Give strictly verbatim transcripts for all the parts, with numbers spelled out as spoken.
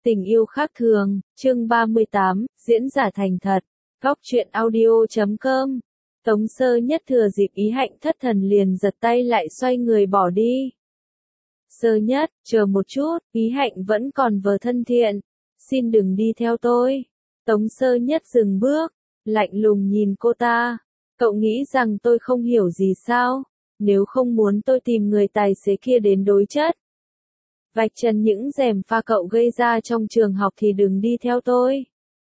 Tình yêu khác thường, chương ba mươi tám, diễn giả thành thật, góc truyện audio chấm com. Tống Sơ Nhất thừa dịp Ý Hạnh thất thần liền giật tay lại xoay người bỏ đi. Sơ Nhất, chờ một chút, Ý Hạnh vẫn còn vờ thân thiện, xin đừng đi theo tôi. Tống Sơ Nhất dừng bước, lạnh lùng nhìn cô ta, cậu nghĩ rằng tôi không hiểu gì sao, nếu không muốn tôi tìm người tài xế kia đến đối chất. Vạch trần những rèm pha cậu gây ra trong trường học thì đừng đi theo tôi.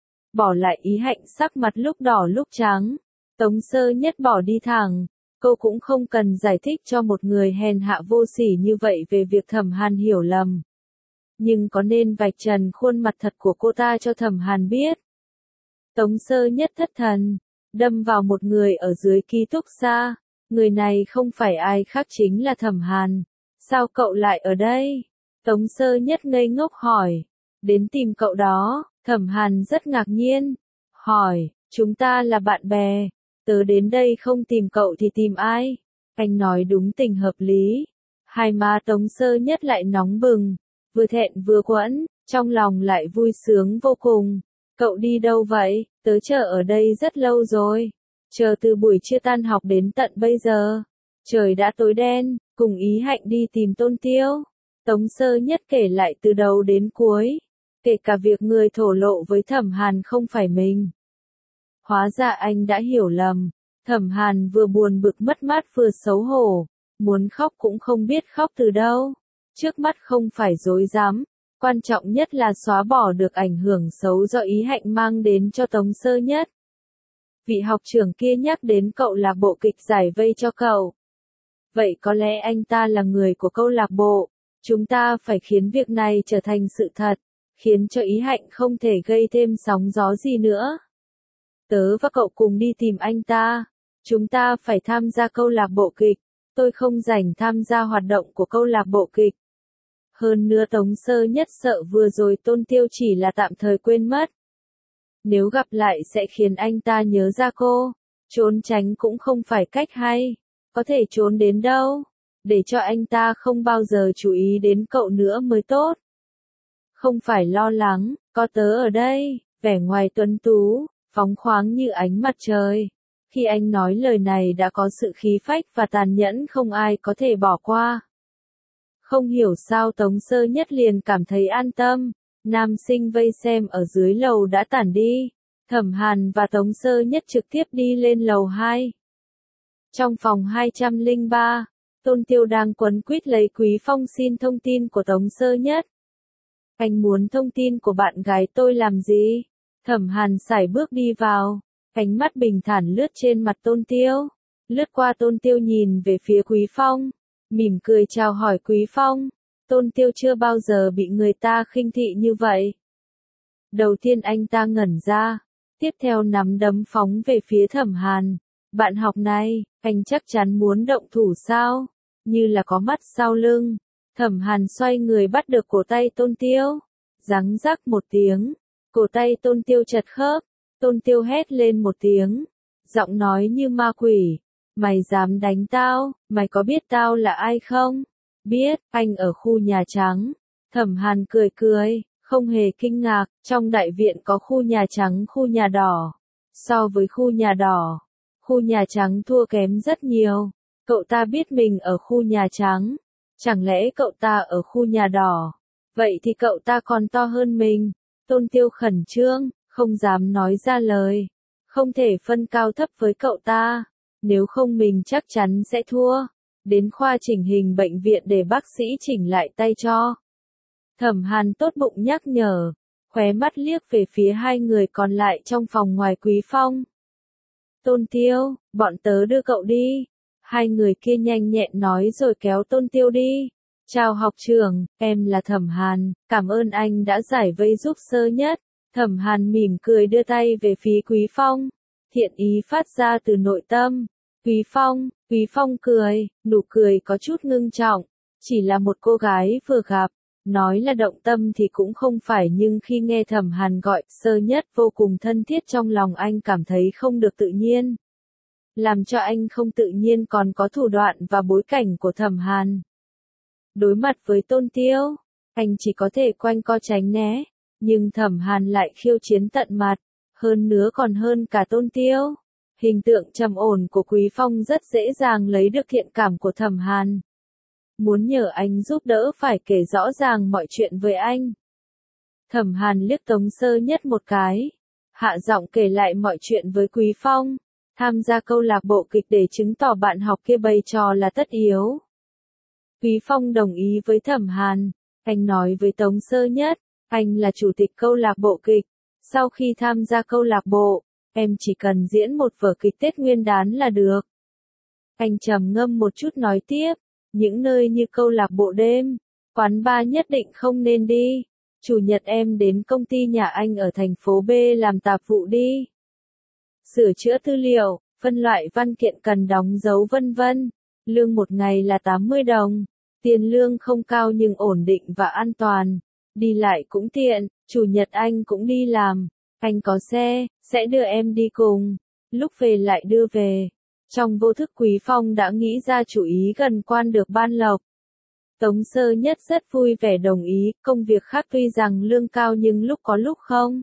Bỏ lại Ý Hạnh sắc mặt lúc đỏ lúc trắng. Tống Sơ Nhất bỏ đi thẳng. Cô cũng không cần giải thích cho một người hèn hạ vô sỉ như vậy về việc Thẩm Hàn hiểu lầm. Nhưng có nên vạch trần khuôn mặt thật của cô ta cho Thẩm Hàn biết. Tống Sơ Nhất thất thần, đâm vào một người ở dưới ký túc xá. Người này không phải ai khác chính là Thẩm Hàn. Sao cậu lại ở đây? Tống Sơ Nhất ngây ngốc hỏi. Đến tìm cậu đó. Thẩm Hàn rất ngạc nhiên. Hỏi, chúng ta là bạn bè. Tớ đến đây không tìm cậu thì tìm ai? Anh nói đúng tình hợp lý. Hai má Tống Sơ Nhất lại nóng bừng. Vừa thẹn vừa quẫn, trong lòng lại vui sướng vô cùng. Cậu đi đâu vậy? Tớ chờ ở đây rất lâu rồi. Chờ từ buổi trưa tan học đến tận bây giờ. Trời đã tối đen, cùng Ý Hạnh đi tìm Tôn Tiêu. Tống Sơ Nhất kể lại từ đầu đến cuối. Kể cả việc người thổ lộ với Thẩm Hàn không phải mình. Hóa ra anh đã hiểu lầm. Thẩm Hàn vừa buồn bực mất mát vừa xấu hổ. Muốn khóc cũng không biết khóc từ đâu. Trước mắt không phải dối dám. Quan trọng nhất là xóa bỏ được ảnh hưởng xấu do Ý Hạnh mang đến cho Tống Sơ Nhất. Vị học trưởng kia nhắc đến cậu lạc bộ kịch giải vây cho cậu. Vậy có lẽ anh ta là người của câu lạc bộ. Chúng ta phải khiến việc này trở thành sự thật. Khiến cho Ý Hạnh không thể gây thêm sóng gió gì nữa. Tớ và cậu cùng đi tìm anh ta. Chúng ta phải tham gia câu lạc bộ kịch. Tôi không rảnh tham gia hoạt động của câu lạc bộ kịch. Hơn nữa Tống Sơ Nhất sợ vừa rồi Tôn Tiêu chỉ là tạm thời quên mất. Nếu gặp lại sẽ khiến anh ta nhớ ra cô. Trốn tránh cũng không phải cách hay. Có thể trốn đến đâu? Để cho anh ta không bao giờ chú ý đến cậu nữa mới tốt. Không phải lo lắng, có tớ ở đây, vẻ ngoài tuấn tú, phóng khoáng như ánh mặt trời. Khi anh nói lời này đã có sự khí phách và tàn nhẫn không ai có thể bỏ qua. Không hiểu sao Tống Sơ Nhất liền cảm thấy an tâm. Nam sinh vây xem ở dưới lầu đã tản đi. Thẩm Hàn và Tống Sơ Nhất trực tiếp đi lên lầu hai. Trong phòng hai trăm lẻ ba, Tôn Tiêu đang quấn quýt lấy Quý Phong xin thông tin của Tống Sơ Nhất. Anh muốn thông tin của bạn gái tôi làm gì? Thẩm Hàn sải bước đi vào. Ánh mắt bình thản lướt trên mặt Tôn Tiêu. Lướt qua Tôn Tiêu nhìn về phía Quý Phong. Mỉm cười chào hỏi Quý Phong. Tôn Tiêu chưa bao giờ bị người ta khinh thị như vậy. Đầu tiên anh ta ngẩn ra. Tiếp theo nắm đấm phóng về phía Thẩm Hàn. Bạn học này, anh chắc chắn muốn động thủ sao? Như là có mắt sau lưng. Thẩm Hàn xoay người bắt được cổ tay Tôn Tiêu. Răng rắc một tiếng. Cổ tay Tôn Tiêu chật khớp. Tôn Tiêu hét lên một tiếng. Giọng nói như ma quỷ. Mày dám đánh tao, mày có biết tao là ai không? Biết, anh ở khu Nhà Trắng. Thẩm Hàn cười cười, không hề kinh ngạc. Trong đại viện có khu Nhà Trắng, khu Nhà Đỏ. So với khu Nhà Đỏ, khu Nhà Trắng thua kém rất nhiều. Cậu ta biết mình ở khu Nhà Trắng. Chẳng lẽ cậu ta ở khu Nhà Đỏ? Vậy thì cậu ta còn to hơn mình. Tôn Tiêu khẩn trương, không dám nói ra lời. Không thể phân cao thấp với cậu ta. Nếu không mình chắc chắn sẽ thua. Đến khoa chỉnh hình bệnh viện để bác sĩ chỉnh lại tay cho. Thẩm Hàn tốt bụng nhắc nhở. Khóe mắt liếc về phía hai người còn lại trong phòng ngoài Quý Phong. Tôn Tiêu, bọn tớ đưa cậu đi. Hai người kia nhanh nhẹn nói rồi kéo Tôn Tiêu đi. Chào học trưởng, em là Thẩm Hàn, cảm ơn anh đã giải vây giúp Sơ Nhất. Thẩm Hàn mỉm cười đưa tay về phía Quý Phong. Thiện ý phát ra từ nội tâm. Quý Phong, Quý Phong cười, nụ cười có chút ngưng trọng. Chỉ là một cô gái vừa gặp. Nói là động tâm thì cũng không phải nhưng khi nghe Thẩm Hàn gọi Sơ Nhất vô cùng thân thiết trong lòng anh cảm thấy không được tự nhiên. Làm cho anh không tự nhiên còn có thủ đoạn và bối cảnh của Thẩm Hàn. Đối mặt với Tôn Tiêu, anh chỉ có thể quanh co tránh né. Nhưng Thẩm Hàn lại khiêu chiến tận mặt, hơn nữa còn hơn cả Tôn Tiêu. Hình tượng trầm ổn của Quý Phong rất dễ dàng lấy được thiện cảm của Thẩm Hàn. Muốn nhờ anh giúp đỡ phải kể rõ ràng mọi chuyện với anh. Thẩm Hàn liếc Tống Sơ Nhất một cái, hạ giọng kể lại mọi chuyện với Quý Phong. Tham gia câu lạc bộ kịch để chứng tỏ bạn học kia bày trò là tất yếu. Quý Phong đồng ý với Thẩm Hàn. Anh nói với Tống Sơ Nhất, anh là chủ tịch câu lạc bộ kịch. Sau khi tham gia câu lạc bộ, em chỉ cần diễn một vở kịch Tết Nguyên đán là được. Anh trầm ngâm một chút nói tiếp, những nơi như câu lạc bộ đêm, quán bar nhất định không nên đi. Chủ nhật em đến công ty nhà anh ở thành phố B làm tạp vụ đi. Sửa chữa tư liệu, phân loại văn kiện cần đóng dấu vân vân. Lương một ngày là tám mươi đồng. Tiền lương không cao nhưng ổn định và an toàn. Đi lại cũng tiện, chủ nhật anh cũng đi làm. Anh có xe, sẽ đưa em đi cùng. Lúc về lại đưa về. Trong vô thức Quý Phong đã nghĩ ra chủ ý gần quan được ban lộc. Tống Sơ Nhất rất vui vẻ đồng ý, công việc khác tuy rằng lương cao nhưng lúc có lúc không.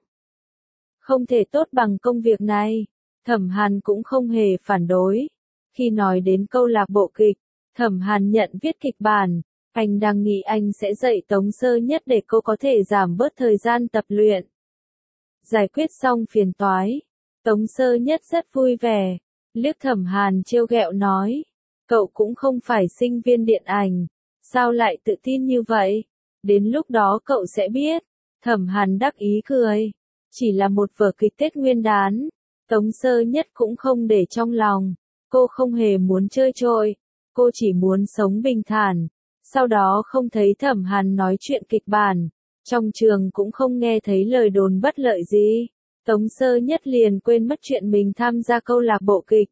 Không thể tốt bằng công việc này. Thẩm Hàn cũng không hề phản đối. Khi nói đến câu lạc bộ kịch, Thẩm Hàn nhận viết kịch bản. Anh đang nghĩ anh sẽ dạy Tống Sơ Nhất để cô có thể giảm bớt thời gian tập luyện. Giải quyết xong phiền toái. Tống Sơ Nhất rất vui vẻ. Liếc Thẩm Hàn trêu ghẹo nói. Cậu cũng không phải sinh viên điện ảnh. Sao lại tự tin như vậy? Đến lúc đó cậu sẽ biết. Thẩm Hàn đắc ý cười. Chỉ là một vở kịch Tết Nguyên đán. Tống Sơ Nhất cũng không để trong lòng. Cô không hề muốn chơi trội. Cô chỉ muốn sống bình thản. Sau đó không thấy Thẩm Hàn nói chuyện kịch bản. Trong trường cũng không nghe thấy lời đồn bất lợi gì. Tống Sơ Nhất liền quên mất chuyện mình tham gia câu lạc bộ kịch.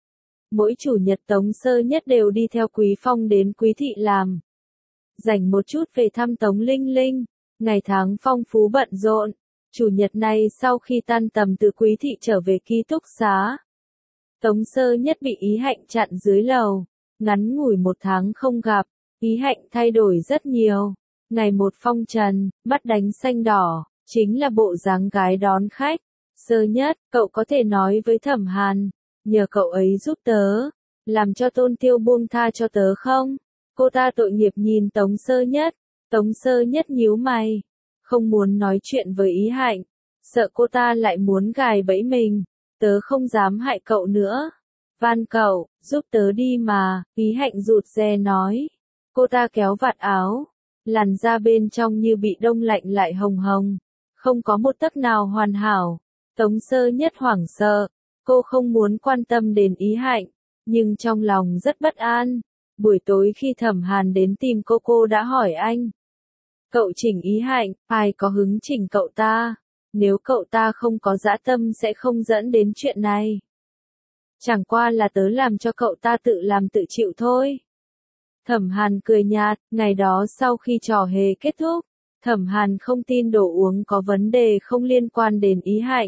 Mỗi chủ nhật Tống Sơ Nhất đều đi theo Quý Phong đến Quý Thị làm. Dành một chút về thăm Tống Linh Linh. Ngày tháng phong phú bận rộn. Chủ nhật này sau khi tan tầm từ Quý Thị trở về ký túc xá. Tống Sơ Nhất bị Ý Hạnh chặn dưới lầu. Ngắn ngủi một tháng không gặp, Ý Hạnh thay đổi rất nhiều. Ngày một phong trần, mắt đánh xanh đỏ, chính là bộ dáng gái đón khách. Sơ Nhất, cậu có thể nói với Thẩm Hàn, nhờ cậu ấy giúp tớ, làm cho Tôn Tiêu buông tha cho tớ không? Cô ta tội nghiệp nhìn Tống Sơ Nhất. Tống Sơ Nhất nhíu mày, không muốn nói chuyện với Ý Hạnh, sợ cô ta lại muốn gài bẫy mình. Tớ không dám hại cậu nữa. Van cậu, giúp tớ đi mà, Ý Hạnh rụt rè nói. Cô ta kéo vạt áo, làn da bên trong như bị đông lạnh lại hồng hồng, không có một tấc nào hoàn hảo. Tống Sơ Nhất hoảng sợ, cô không muốn quan tâm đến Ý Hạnh, nhưng trong lòng rất bất an. Buổi tối khi Thẩm Hàn đến tìm cô cô đã hỏi anh. Cậu chỉnh Ý Hạnh, ai có hứng chỉnh cậu ta? Nếu cậu ta không có dã tâm sẽ không dẫn đến chuyện này. Chẳng qua là tớ làm cho cậu ta tự làm tự chịu thôi. Thẩm Hàn cười nhạt, ngày đó sau khi trò hề kết thúc, Thẩm Hàn không tin đồ uống có vấn đề không liên quan đến Ý Hạnh.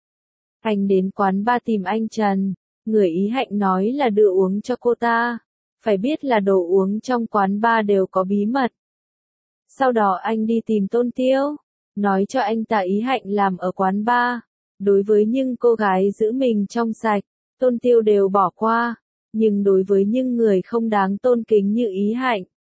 Anh đến quán bar tìm anh Trần, người Ý Hạnh nói là đưa uống cho cô ta. Phải biết là đồ uống trong quán bar đều có bí mật. Sau đó anh đi tìm Tôn Tiêu, nói cho anh ta Ý Hạnh làm ở quán bar. Đối với những cô gái giữ mình trong sạch, Tôn Tiêu đều bỏ qua. Nhưng đối với những người không đáng tôn kính như Ý Hạnh,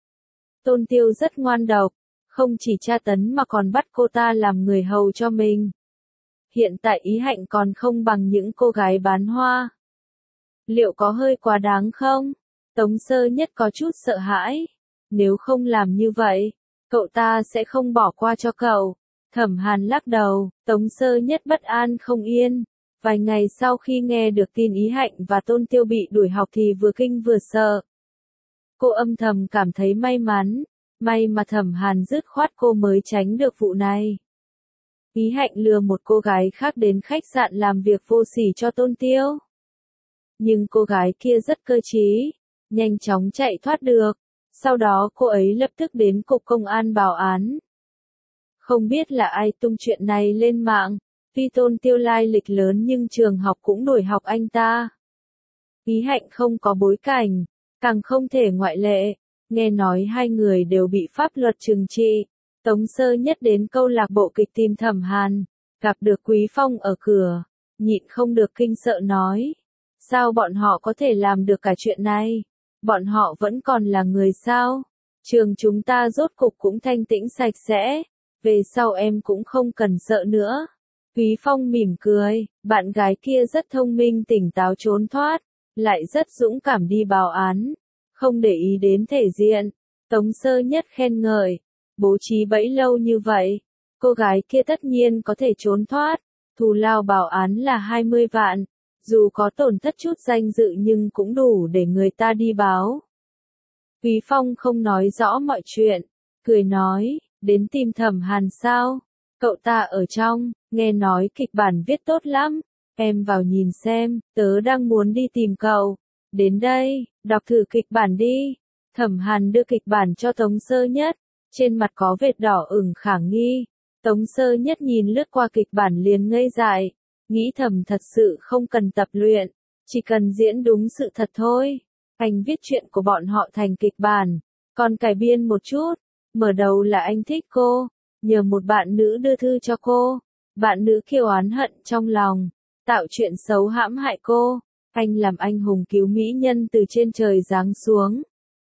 Tôn Tiêu rất ngoan độc, không chỉ tra tấn mà còn bắt cô ta làm người hầu cho mình. Hiện tại Ý Hạnh còn không bằng những cô gái bán hoa. Liệu có hơi quá đáng không? Tống Sơ Nhất có chút sợ hãi. Nếu không làm như vậy, cậu ta sẽ không bỏ qua cho cậu. Thẩm Hàn lắc đầu, Tống Sơ Nhất bất an không yên. Vài ngày sau khi nghe được tin Ý Hạnh và Tôn Tiêu bị đuổi học thì vừa kinh vừa sợ. Cô âm thầm cảm thấy may mắn, may mà Thẩm Hàn dứt khoát cô mới tránh được vụ này. Ý Hạnh lừa một cô gái khác đến khách sạn làm việc vô sỉ cho Tôn Tiêu. Nhưng cô gái kia rất cơ trí, nhanh chóng chạy thoát được. Sau đó cô ấy lập tức đến cục công an báo án. Không biết là ai tung chuyện này lên mạng. Tuy Tôn Tiêu lai lịch lớn nhưng trường học cũng đuổi học anh ta. Ý Hạnh không có bối cảnh, càng không thể ngoại lệ. Nghe nói hai người đều bị pháp luật trừng trị. Tống Sơ Nhất đến câu lạc bộ kịch tìm Thẩm Hàn, gặp được Quý Phong ở cửa, nhịn không được kinh sợ nói. Sao bọn họ có thể làm được cả chuyện này? Bọn họ vẫn còn là người sao? Trường chúng ta rốt cục cũng thanh tĩnh sạch sẽ, về sau em cũng không cần sợ nữa. Quý Phong mỉm cười, bạn gái kia rất thông minh tỉnh táo trốn thoát, lại rất dũng cảm đi báo án, không để ý đến thể diện. Tống Sơ Nhất khen ngợi, bố trí bẫy lâu như vậy, cô gái kia tất nhiên có thể trốn thoát, thù lao báo án là hai mươi vạn, dù có tổn thất chút danh dự nhưng cũng đủ để người ta đi báo. Quý Phong không nói rõ mọi chuyện, cười nói, đến tìm Thẩm Hàn sao? Cậu ta ở trong, nghe nói kịch bản viết tốt lắm, em vào nhìn xem, tớ đang muốn đi tìm cậu. Đến đây, đọc thử kịch bản đi. Thẩm Hàn đưa kịch bản cho Tống Sơ Nhất, trên mặt có vệt đỏ ửng khả nghi. Tống Sơ Nhất nhìn lướt qua kịch bản liền ngây dại, nghĩ thầm thật sự không cần tập luyện, chỉ cần diễn đúng sự thật thôi. Anh viết chuyện của bọn họ thành kịch bản, còn cải biên một chút. Mở đầu là anh thích cô, nhờ một bạn nữ đưa thư cho cô. Bạn nữ kêu oán hận trong lòng, tạo chuyện xấu hãm hại cô. Anh làm anh hùng cứu mỹ nhân từ trên trời giáng xuống,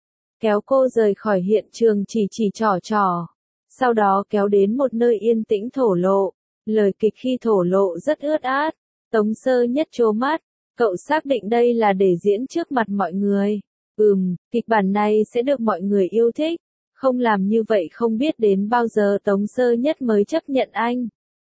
kéo cô rời khỏi hiện trường chỉ chỉ trỏ trỏ. Sau đó kéo đến một nơi yên tĩnh thổ lộ. Lời kịch khi thổ lộ rất ướt át. Tống Sơ Nhất trố mắt. Cậu xác định đây là để diễn trước mặt mọi người. Ừm, kịch bản này sẽ được mọi người yêu thích. Không làm như vậy không biết đến bao giờ Tống Sơ Nhất mới chấp nhận anh.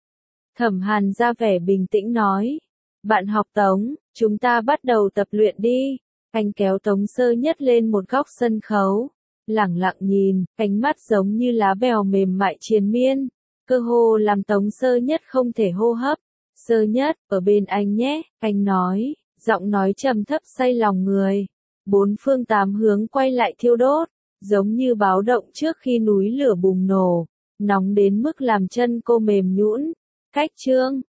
Thẩm Hàn ra vẻ bình tĩnh nói. Bạn học Tống, chúng ta bắt đầu tập luyện đi. Anh kéo Tống Sơ Nhất lên một góc sân khấu. Lẳng lặng nhìn, ánh mắt giống như lá bèo mềm mại triền miên. Cơ hồ làm Tống Sơ Nhất không thể hô hấp. Sơ Nhất, ở bên anh nhé, anh nói, giọng nói trầm thấp say lòng người. Bốn phương tám hướng quay lại thiêu đốt, giống như báo động trước khi núi lửa bùng nổ, nóng đến mức làm chân cô mềm nhũn. Cách chương